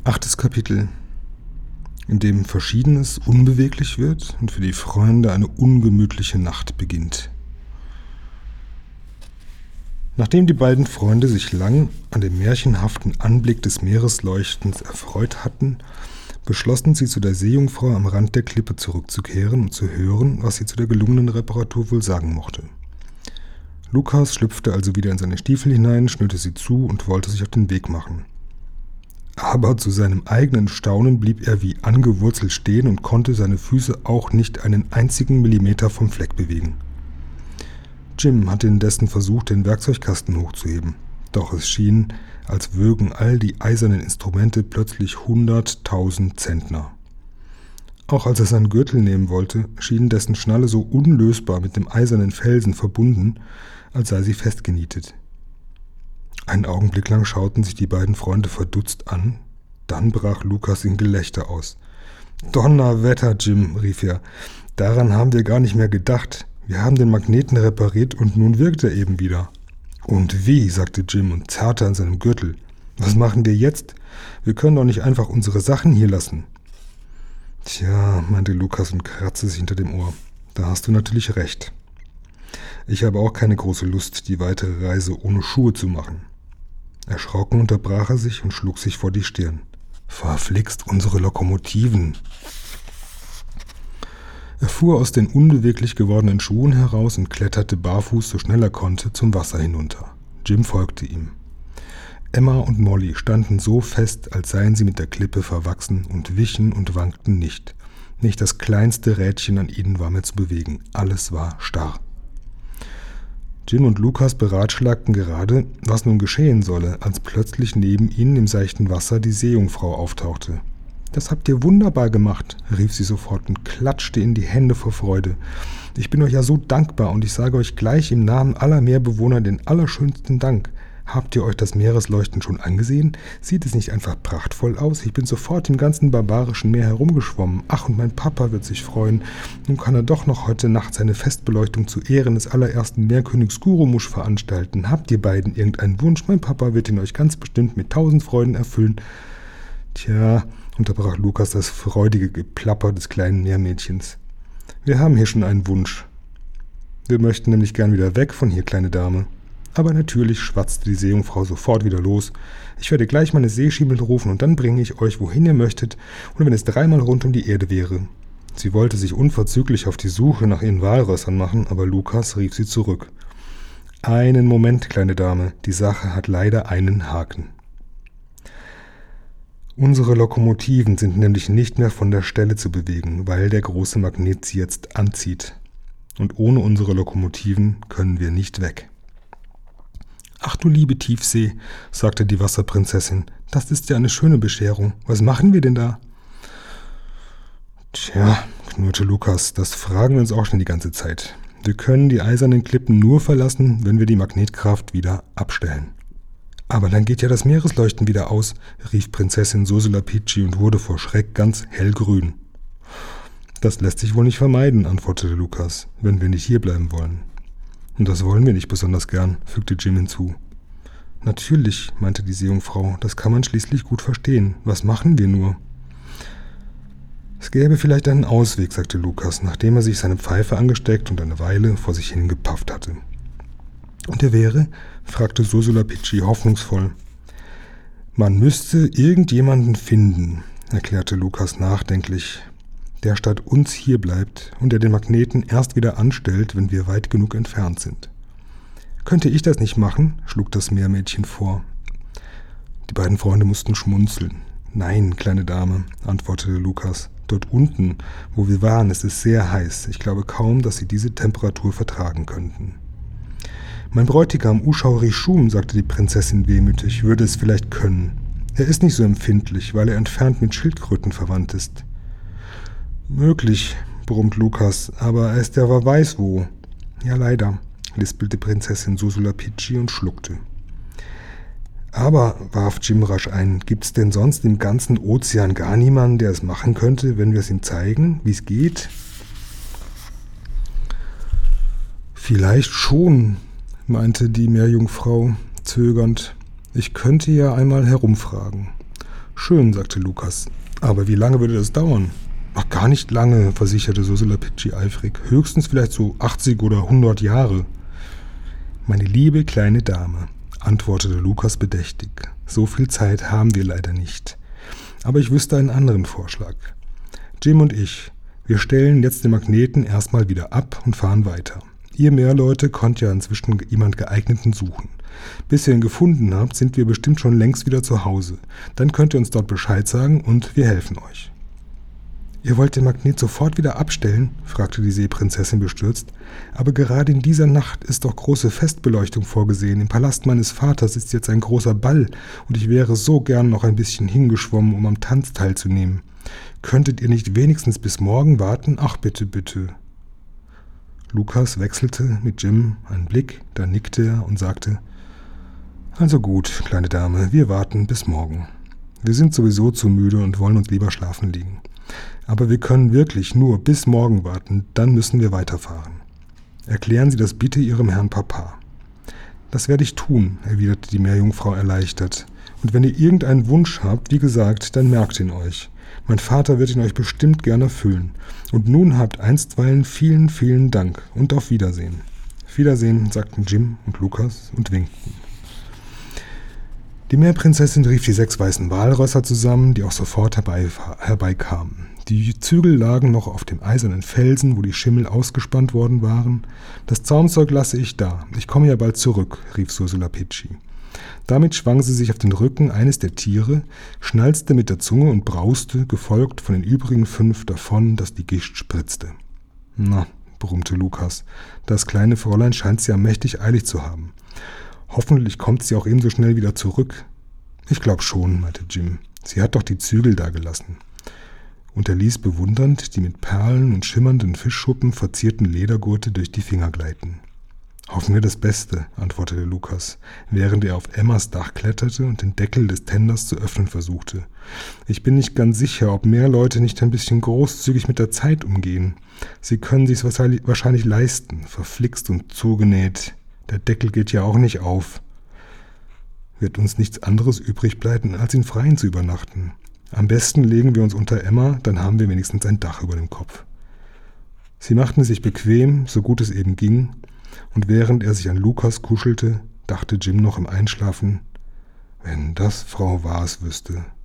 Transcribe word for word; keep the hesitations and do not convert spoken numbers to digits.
Achtes Kapitel, in dem Verschiedenes unbeweglich wird und für die Freunde eine ungemütliche Nacht beginnt. Nachdem die beiden Freunde sich lang an dem märchenhaften Anblick des Meeresleuchtens erfreut hatten, beschlossen sie, zu der Seejungfrau am Rand der Klippe zurückzukehren und zu hören, was sie zu der gelungenen Reparatur wohl sagen mochte. Lukas schlüpfte also wieder in seine Stiefel hinein, schnürte sie zu und wollte sich auf den Weg machen. Aber zu seinem eigenen Staunen blieb er wie angewurzelt stehen und konnte seine Füße auch nicht einen einzigen Millimeter vom Fleck bewegen. Jim hatte indessen versucht, den Werkzeugkasten hochzuheben, doch es schien, als würgen all die eisernen Instrumente plötzlich hunderttausend Zentner. Auch als er seinen Gürtel nehmen wollte, schien dessen Schnalle so unlösbar mit dem eisernen Felsen verbunden, als sei sie festgenietet. Einen Augenblick lang schauten sich die beiden Freunde verdutzt an, dann brach Lukas in Gelächter aus. »Donnerwetter, Jim«, rief er, »daran haben wir gar nicht mehr gedacht. Wir haben den Magneten repariert und nun wirkt er eben wieder.« »Und wie?«, sagte Jim und zerrte an seinem Gürtel. »Was machen wir jetzt? Wir können doch nicht einfach unsere Sachen hier lassen.« »Tja«, meinte Lukas und kratzte sich hinter dem Ohr, »da hast du natürlich recht. Ich habe auch keine große Lust, die weitere Reise ohne Schuhe zu machen.« Erschrocken unterbrach er sich und schlug sich vor die Stirn. »Verflixt unsere Lokomotiven!« Er fuhr aus den unbeweglich gewordenen Schuhen heraus und kletterte barfuß, so schnell er konnte, zum Wasser hinunter. Jim folgte ihm. Emma und Molly standen so fest, als seien sie mit der Klippe verwachsen und wichen und wankten nicht. Nicht das kleinste Rädchen an ihnen war mehr zu bewegen. Alles war starr. Jim und Lukas beratschlagten gerade, was nun geschehen solle, als plötzlich neben ihnen im seichten Wasser die Seejungfrau auftauchte. »Das habt ihr wunderbar gemacht«, rief sie sofort und klatschte in die Hände vor Freude. »Ich bin euch ja so dankbar und ich sage euch gleich im Namen aller Meerbewohner den allerschönsten Dank. Habt ihr euch das Meeresleuchten schon angesehen? Sieht es nicht einfach prachtvoll aus? Ich bin sofort im ganzen barbarischen Meer herumgeschwommen. Ach, und mein Papa wird sich freuen. Nun kann er doch noch heute Nacht seine Festbeleuchtung zu Ehren des allerersten Meerkönigs Gurumusch veranstalten. Habt ihr beiden irgendeinen Wunsch? Mein Papa wird ihn euch ganz bestimmt mit tausend Freuden erfüllen.« »Tja«, unterbrach Lukas das freudige Geplapper des kleinen Meermädchens. »Wir haben hier schon einen Wunsch. Wir möchten nämlich gern wieder weg von hier, kleine Dame.« Aber natürlich schwatzte die Seejungfrau sofort wieder los. »Ich werde gleich meine Seeschimmel rufen und dann bringe ich euch, wohin ihr möchtet, und wenn es dreimal rund um die Erde wäre.« Sie wollte sich unverzüglich auf die Suche nach ihren Walrössern machen, aber Lukas rief sie zurück. »Einen Moment, kleine Dame, die Sache hat leider einen Haken. Unsere Lokomotiven sind nämlich nicht mehr von der Stelle zu bewegen, weil der große Magnet sie jetzt anzieht. Und ohne unsere Lokomotiven können wir nicht weg.« »Ach du liebe Tiefsee«, sagte die Wasserprinzessin, »das ist ja eine schöne Bescherung. Was machen wir denn da?« »Tja«, knurrte Lukas, »das fragen wir uns auch schon die ganze Zeit. Wir können die eisernen Klippen nur verlassen, wenn wir die Magnetkraft wieder abstellen.« »Aber dann geht ja das Meeresleuchten wieder aus«, rief Prinzessin Sosulapici und wurde vor Schreck ganz hellgrün. »Das lässt sich wohl nicht vermeiden«, antwortete Lukas, »wenn wir nicht hierbleiben wollen.« »Und das wollen wir nicht besonders gern«, fügte Jim hinzu. »Natürlich«, meinte die Seejungfrau, »das kann man schließlich gut verstehen. Was machen wir nur?« »Es gäbe vielleicht einen Ausweg«, sagte Lukas, nachdem er sich seine Pfeife angesteckt und eine Weile vor sich hin gepafft hatte. »Und der wäre?«, fragte Sosulapici hoffnungsvoll. »Man müsste irgendjemanden finden«, erklärte Lukas nachdenklich, »der statt uns hier bleibt und der den Magneten erst wieder anstellt, wenn wir weit genug entfernt sind.« »Könnte ich das nicht machen?«, schlug das Meermädchen vor. Die beiden Freunde mussten schmunzeln. »Nein, kleine Dame«, antwortete Lukas, »dort unten, wo wir waren, ist es sehr heiß. Ich glaube kaum, dass Sie diese Temperatur vertragen könnten.« »Mein Bräutigam Ushau Rishum«, sagte die Prinzessin wehmütig, »würde es vielleicht können. Er ist nicht so empfindlich, weil er entfernt mit Schildkröten verwandt ist.« »Möglich«, brummt Lukas, »aber er ist ja wer weiß wo.« »Ja, leider«, lispelte Prinzessin Sosulapici und schluckte. »Aber«, warf Jim rasch ein, »gibt's denn sonst im ganzen Ozean gar niemanden, der es machen könnte, wenn wir es ihm zeigen, wie es geht?« »Vielleicht schon«, meinte die Meerjungfrau zögernd. »Ich könnte ja einmal herumfragen. Schön, sagte Lukas. Aber wie lange würde das dauern? Ach, gar nicht lange, versicherte Suselapici eifrig. Höchstens vielleicht so achtzig oder hundert Jahre. Meine liebe kleine Dame, antwortete Lukas bedächtig. So viel Zeit haben wir leider nicht. Aber ich wüsste einen anderen Vorschlag. Jim und ich, wir stellen jetzt den Magneten erstmal wieder ab und fahren weiter. Ihr Meerleute konnt ja inzwischen jemand Geeigneten suchen. Bis ihr ihn gefunden habt, sind wir bestimmt schon längst wieder zu Hause. Dann könnt ihr uns dort Bescheid sagen und wir helfen euch. »Ihr wollt den Magnet sofort wieder abstellen?« fragte die Seeprinzessin bestürzt. »Aber gerade in dieser Nacht ist doch große Festbeleuchtung vorgesehen. Im Palast meines Vaters ist jetzt ein großer Ball und ich wäre so gern noch ein bisschen hingeschwommen, um am Tanz teilzunehmen. Könntet ihr nicht wenigstens bis morgen warten? Ach, bitte, bitte.« Lukas wechselte mit Jim einen Blick, dann nickte er und sagte: »Also gut, kleine Dame, wir warten bis morgen. Wir sind sowieso zu müde und wollen uns lieber schlafen legen. Aber wir können wirklich nur bis morgen warten, dann müssen wir weiterfahren. Erklären Sie das bitte Ihrem Herrn Papa.« »Das werde ich tun«, erwiderte die Meerjungfrau erleichtert. »Und wenn ihr irgendeinen Wunsch habt, wie gesagt, dann merkt ihn euch. Mein Vater wird ihn euch bestimmt gern erfüllen. Und nun habt einstweilen vielen, vielen Dank und auf Wiedersehen.« »Auf Wiedersehen«, sagten Jim und Lukas und winkten. Die Meerprinzessin rief die sechs weißen Walrösser zusammen, die auch sofort herbei, herbeikamen. Die Zügel lagen noch auf dem eisernen Felsen, wo die Schimmel ausgespannt worden waren. »Das Zaumzeug lasse ich da. Ich komme ja bald zurück«, rief Suselapici. Damit schwang sie sich auf den Rücken eines der Tiere, schnalzte mit der Zunge und brauste, gefolgt von den übrigen fünf, davon, dass die Gischt spritzte. »Na«, brummte Lukas, »das kleine Fräulein scheint sie ja mächtig eilig zu haben. Hoffentlich kommt sie auch ebenso schnell wieder zurück.« »Ich glaub schon«, meinte Jim. »Sie hat doch die Zügel da gelassen.« Und er ließ bewundernd die mit Perlen und schimmernden Fischschuppen verzierten Ledergurte durch die Finger gleiten. »Hoffen wir das Beste«, antwortete Lukas, während er auf Emmas Dach kletterte und den Deckel des Tenders zu öffnen versuchte. »Ich bin nicht ganz sicher, ob mehr Leute nicht ein bisschen großzügig mit der Zeit umgehen. Sie können sich's wahrscheinlich, wahrscheinlich leisten, verflixt und zugenäht. Der Deckel geht ja auch nicht auf. Wird uns nichts anderes übrig bleiben, als in Freien zu übernachten. Am besten legen wir uns unter Emma, dann haben wir wenigstens ein Dach über dem Kopf.« Sie machten sich bequem, so gut es eben ging, und während er sich an Lukas kuschelte, dachte Jim noch im Einschlafen: »Wenn das Frau Waas wüsste.«